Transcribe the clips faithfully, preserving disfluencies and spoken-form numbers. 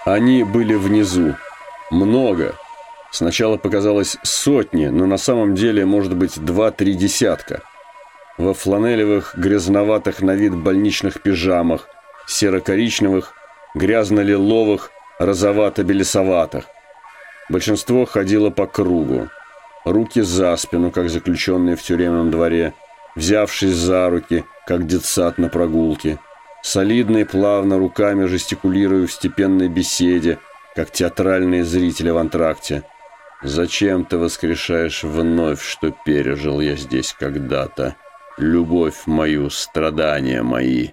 Они были внизу. Много. Сначала показалось сотни, но на самом деле, может быть, два-три десятка. Во фланелевых, грязноватых на вид больничных пижамах, серо-коричневых, грязно-лиловых, розовато-белесоватых. Большинство ходило по кругу. Руки за спину, как заключенные в тюремном дворе, взявшись за руки, как детсад на прогулке. Солидно и плавно руками жестикулируя в степенной беседе, как театральные зрители в антракте. «Зачем ты воскрешаешь вновь, что пережил я здесь когда-то? Любовь мою, страдания мои».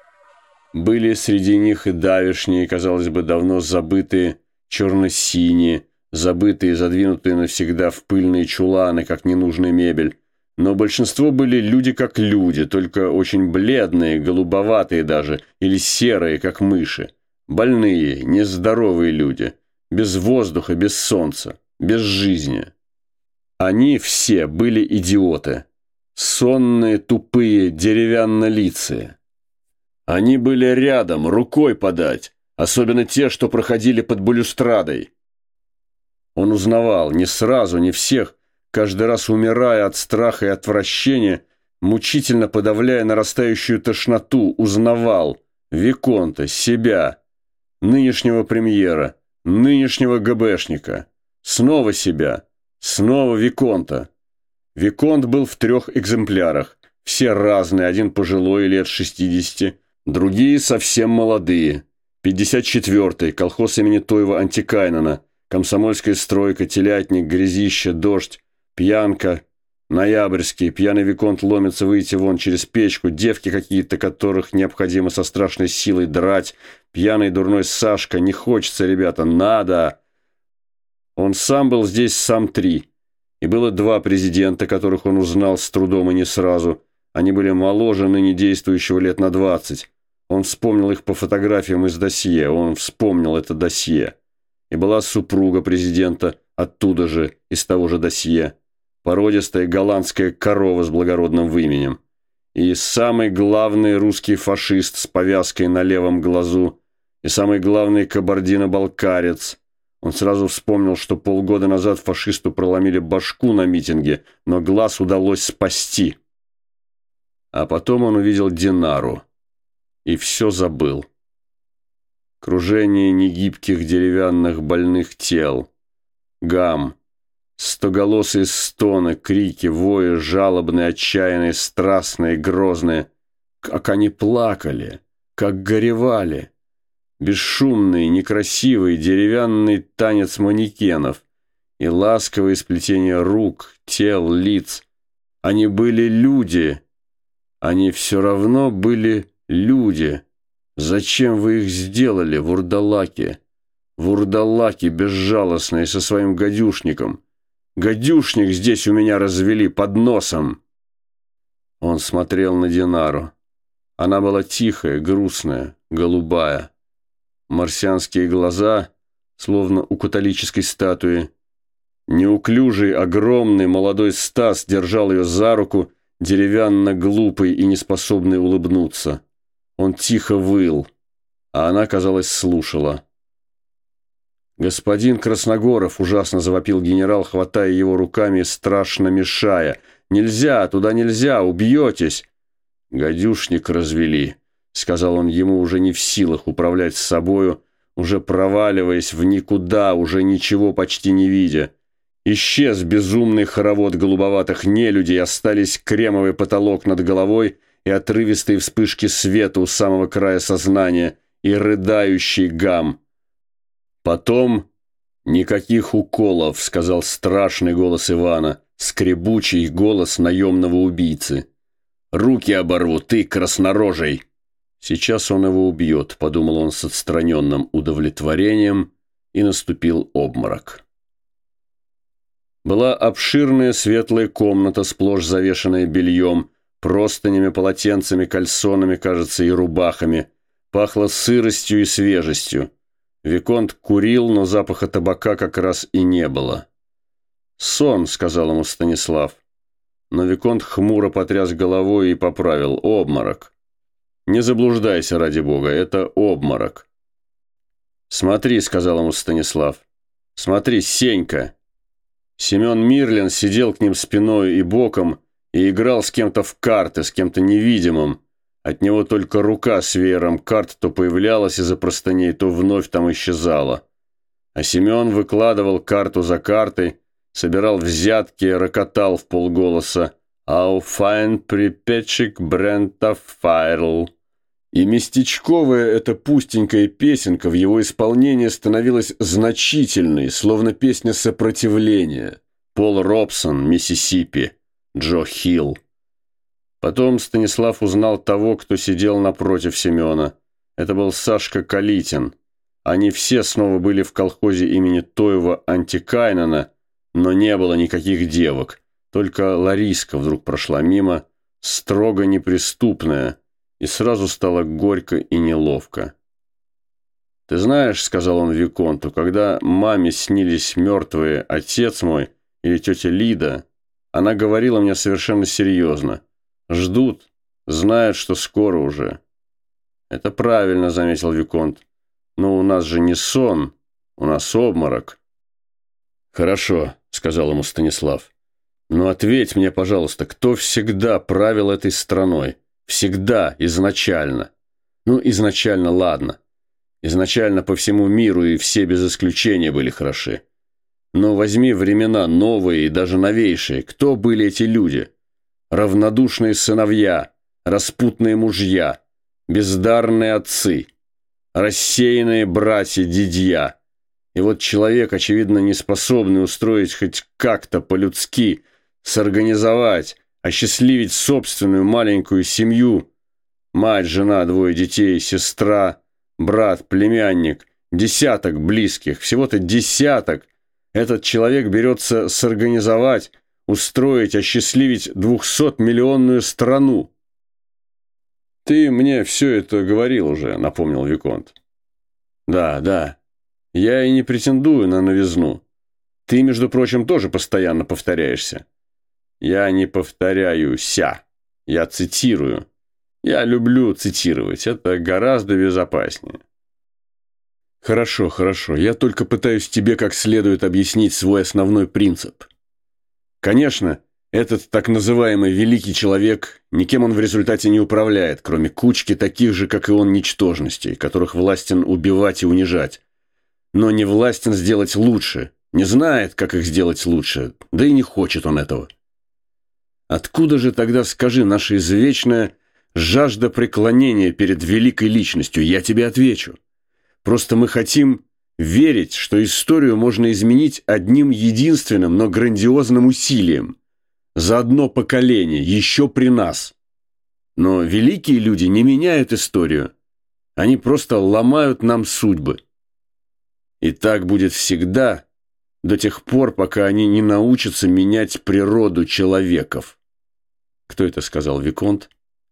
Были среди них и давешние, казалось бы, давно забытые черно-синие, забытые и задвинутые навсегда в пыльные чуланы, как ненужная мебель. Но большинство были люди как люди, только очень бледные, голубоватые даже, или серые, как мыши. Больные, нездоровые люди, без воздуха, без солнца, без жизни. Они все были идиоты. Сонные, тупые, деревянно-лицые. Они были рядом, рукой подать, особенно те, что проходили под балюстрадой. Он узнавал, не сразу, не всех, каждый раз умирая от страха и отвращения, мучительно подавляя нарастающую тошноту, узнавал Виконта, себя, нынешнего премьера, нынешнего ГБшника, снова себя, снова Виконта. Виконт был в трех экземплярах, все разные, один пожилой, лет шестидесяти, другие совсем молодые. пятьдесят четвёртый, колхоз имени Тойва Антикайнена, комсомольская стройка, телятник, грязище, дождь, пьянка, ноябрьский, пьяный Виконт ломится выйти вон через печку, девки какие-то, которых необходимо со страшной силой драть, пьяный дурной Сашка, не хочется, ребята, надо. Он сам был здесь сам три, и было два президента, которых он узнал с трудом и не сразу. Они были моложе ныне действующего лет на двадцать. Он вспомнил их по фотографиям из досье, он вспомнил это досье. И была супруга президента оттуда же, из того же досье. Породистая голландская корова с благородным выменем. И самый главный русский фашист с повязкой на левом глазу. И самый главный кабардино-балкарец. Он сразу вспомнил, что полгода назад фашисту проломили башку на митинге, но глаз удалось спасти. А потом он увидел Динару. И все забыл. Кружение негибких деревянных больных тел. Гам. Стоголосые стоны, крики, вои, жалобные, отчаянные, страстные, грозные. Как они плакали, как горевали. Бесшумный, некрасивый, деревянный танец манекенов. И ласковые сплетения рук, тел, лиц. Они были люди. Они все равно были люди. Зачем вы их сделали, вурдалаки? Вурдалаки безжалостные со своим гадюшником. Гадюшник здесь у меня развели под носом. Он смотрел на Динару. Она была тихая, грустная, голубая. Марсианские глаза, словно у католической статуи. Неуклюжий, огромный молодой Стас держал ее за руку, деревянно-глупый и неспособный улыбнуться. Он тихо выл, а она, казалось, слушала. «Господин Красногоров!» – ужасно завопил генерал, хватая его руками и страшно мешая. «Нельзя! Туда нельзя! Убьетесь!» «Гадюшник развели!» – сказал он ему, уже не в силах управлять с собою, уже проваливаясь в никуда, уже ничего почти не видя. Исчез безумный хоровод голубоватых нелюдей, остались кремовый потолок над головой и отрывистые вспышки света у самого края сознания, и рыдающий гам. Потом «никаких уколов», — сказал страшный голос Ивана, скребучий голос наемного убийцы. «Руки оборву, ты краснорожий!» «Сейчас он его убьет», — подумал он с отстраненным удовлетворением, и наступил обморок. Была обширная светлая комната, сплошь завешенная бельем, простынями, полотенцами, кальсонами, кажется, и рубахами. Пахло сыростью и свежестью. Виконт курил, но запаха табака как раз и не было. «Сон», — сказал ему Станислав. Но Виконт хмуро потряс головой и поправил: «Обморок». «Не заблуждайся, ради бога, это обморок». «Смотри», — сказал ему Станислав. «Смотри, Сенька». Семен Мирлин сидел к ним спиной и боком и играл с кем-то в карты, с кем-то невидимым. От него только рука с веером карт то появлялась из-за простыней, то вновь там исчезала. А Семен выкладывал карту за картой, собирал взятки, рокотал в полголоса «Auf ein Припятчик Брента Файрл». И местечковая эта пустенькая песенка в его исполнении становилась значительной, словно песня сопротивления. Пол Робсон, Миссисипи, Джо Хилл. Потом Станислав узнал того, кто сидел напротив Семена. Это был Сашка Калитин. Они все снова были в колхозе имени Тоева Антикайнена, но не было никаких девок. Только Лариска вдруг прошла мимо, строго неприступная, и сразу стало горько и неловко. «Ты знаешь, — сказал он виконту, — когда маме снились мертвые отец мой или тетя Лида, она говорила мне совершенно серьезно. Ждут, знают, что скоро уже». «Это правильно, — заметил виконт, — но у нас же не сон, у нас обморок». «Хорошо, — сказал ему Станислав, — но ответь мне, пожалуйста, кто всегда правил этой страной? Всегда, изначально. Ну, изначально, ладно. Изначально по всему миру и все без исключения были хороши. Но возьми времена новые и даже новейшие. Кто были эти люди? Равнодушные сыновья, распутные мужья, бездарные отцы, рассеянные братья-дядья. И вот человек, очевидно, не способный устроить хоть как-то по-людски, сорганизовать, осчастливить собственную маленькую семью. Мать, жена, двое детей, сестра, брат, племянник, десяток близких, всего-то десяток. Этот человек берется сорганизовать, устроить, осчастливить двухсотмиллионную страну. «Ты мне все это говорил уже», — напомнил виконт. «Да, да. Я и не претендую на новизну. Ты, между прочим, тоже постоянно повторяешься». «Я не повторяюся. Я цитирую. Я люблю цитировать. Это гораздо безопаснее». «Хорошо, хорошо. Я только пытаюсь тебе как следует объяснить свой основной принцип. Конечно, этот так называемый великий человек, никем он в результате не управляет, кроме кучки таких же, как и он, ничтожностей, которых властен убивать и унижать. Но не властен сделать лучше, не знает, как их сделать лучше, да и не хочет он этого. Откуда же тогда, скажи, наша извечная жажда преклонения перед великой личностью? Я тебе отвечу. Просто мы хотим верить, что историю можно изменить одним единственным, но грандиозным усилием. За одно поколение, еще при нас. Но великие люди не меняют историю. Они просто ломают нам судьбы. И так будет всегда, до тех пор, пока они не научатся менять природу человеков. Кто это сказал, виконт?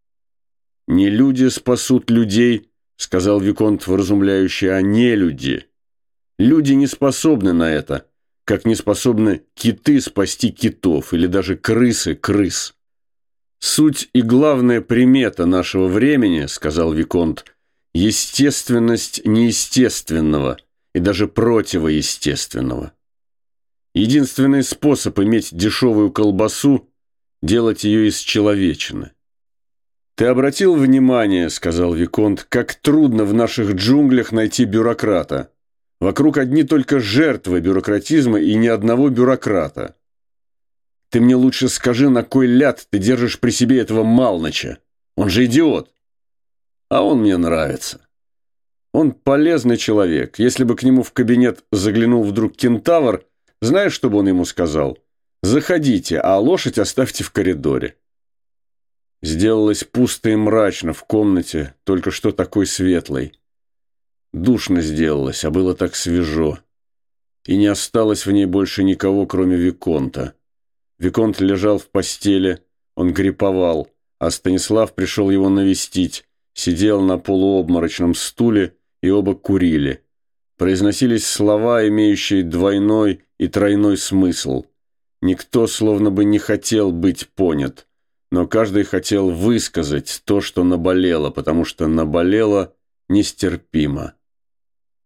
Не люди спасут людей, сказал виконт вразумляюще, а не люди. Люди не способны на это, как не способны киты спасти китов или даже крысы крыс. Суть и главная примета нашего времени, сказал виконт, естественность неестественного и даже противоестественного. Единственный способ иметь дешевую колбасу – делать ее из человечины. «Ты обратил внимание, – сказал виконт, – как трудно в наших джунглях найти бюрократа. Вокруг одни только жертвы бюрократизма и ни одного бюрократа. Ты мне лучше скажи, на кой ляд ты держишь при себе этого Малныча? Он же идиот. А он мне нравится. Он полезный человек. Если бы к нему в кабинет заглянул вдруг кентавр, знаешь, что бы он ему сказал? Заходите, а лошадь оставьте в коридоре». Сделалось пусто и мрачно в комнате, только что такой светлой. Душно сделалось, а было так свежо. И не осталось в ней больше никого, кроме виконта. Виконт лежал в постели, он гриповал, а Станислав пришел его навестить, сидел на полуобморочном стуле, и оба курили. Произносились слова, имеющие двойной и тройной смысл. Никто словно бы не хотел быть понят, но каждый хотел высказать то, что наболело, потому что наболело нестерпимо.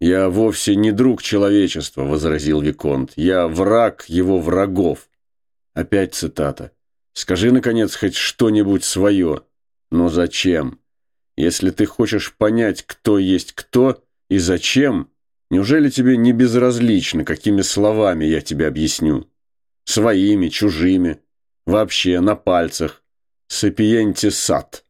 «Я вовсе не друг человечества», — возразил Виконт. «Я враг его врагов». Опять цитата. «Скажи, наконец, хоть что-нибудь свое». «Но зачем? Если ты хочешь понять, кто есть кто и зачем, неужели тебе не безразлично, какими словами я тебе объясню? Своими, чужими, вообще на пальцах. Сапиенти сат».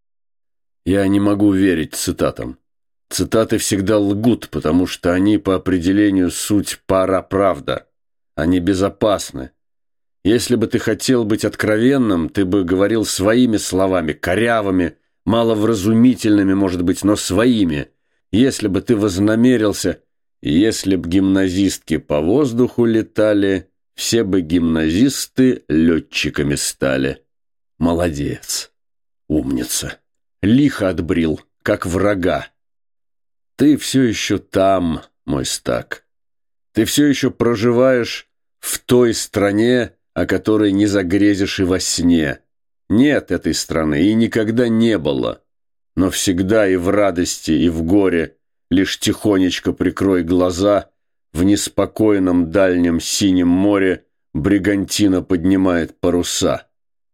Я не могу верить цитатам. Цитаты всегда лгут, потому что они по определению суть параправда. Они безопасны. Если бы ты хотел быть откровенным, ты бы говорил своими словами, корявыми, маловразумительными, может быть, но своими. Если бы ты вознамерился, если б гимназистки по воздуху летали, все бы гимназисты летчиками стали. Молодец, умница, лихо отбрил, как врага. Ты все еще там, мой стак. Ты все еще проживаешь в той стране, о которой не загрезишь и во сне. Нет этой страны и никогда не было. Но всегда и в радости, и в горе лишь тихонечко прикрой глаза, в неспокойном дальнем синем море бригантина поднимает паруса.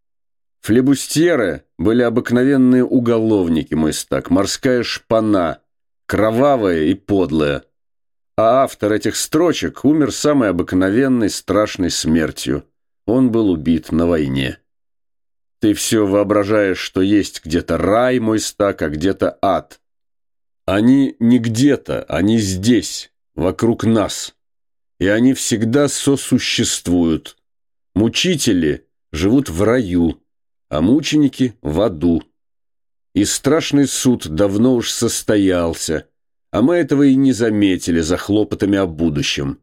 Флебустьеры были обыкновенные уголовники, мой стак, морская шпана, кровавая и подлая. А автор этих строчек умер самой обыкновенной страшной смертью. Он был убит на войне. Ты все воображаешь, что есть где-то рай, мой стак, а где-то ад. Они не где-то, они здесь, вокруг нас. И они всегда сосуществуют. Мучители живут в раю, а мученики в аду. И страшный суд давно уж состоялся, а мы этого и не заметили за хлопотами о будущем.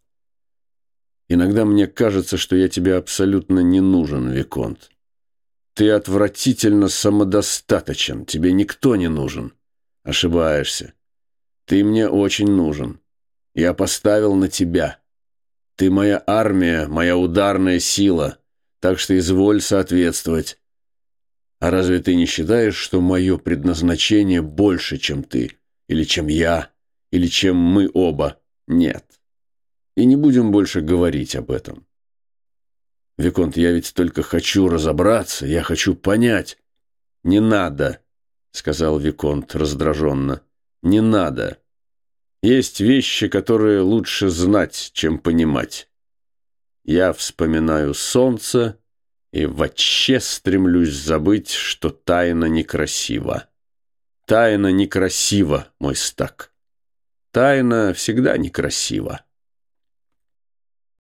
Иногда мне кажется, что я тебе абсолютно не нужен, Виконт. Ты отвратительно самодостаточен, тебе никто не нужен. Ошибаешься. Ты мне очень нужен. Я поставил на тебя. Ты моя армия, моя ударная сила, так что изволь соответствовать. А разве ты не считаешь, что мое предназначение больше, чем ты, или чем я, или чем мы оба? Нет. И не будем больше говорить об этом. Виконт, я ведь только хочу разобраться, я хочу понять. Не надо, сказал Виконт раздраженно. Не надо. Есть вещи, которые лучше знать, чем понимать. Я вспоминаю солнце и вообще стремлюсь забыть, что тайна некрасива. Тайна некрасива, мой стак. Тайна всегда некрасива.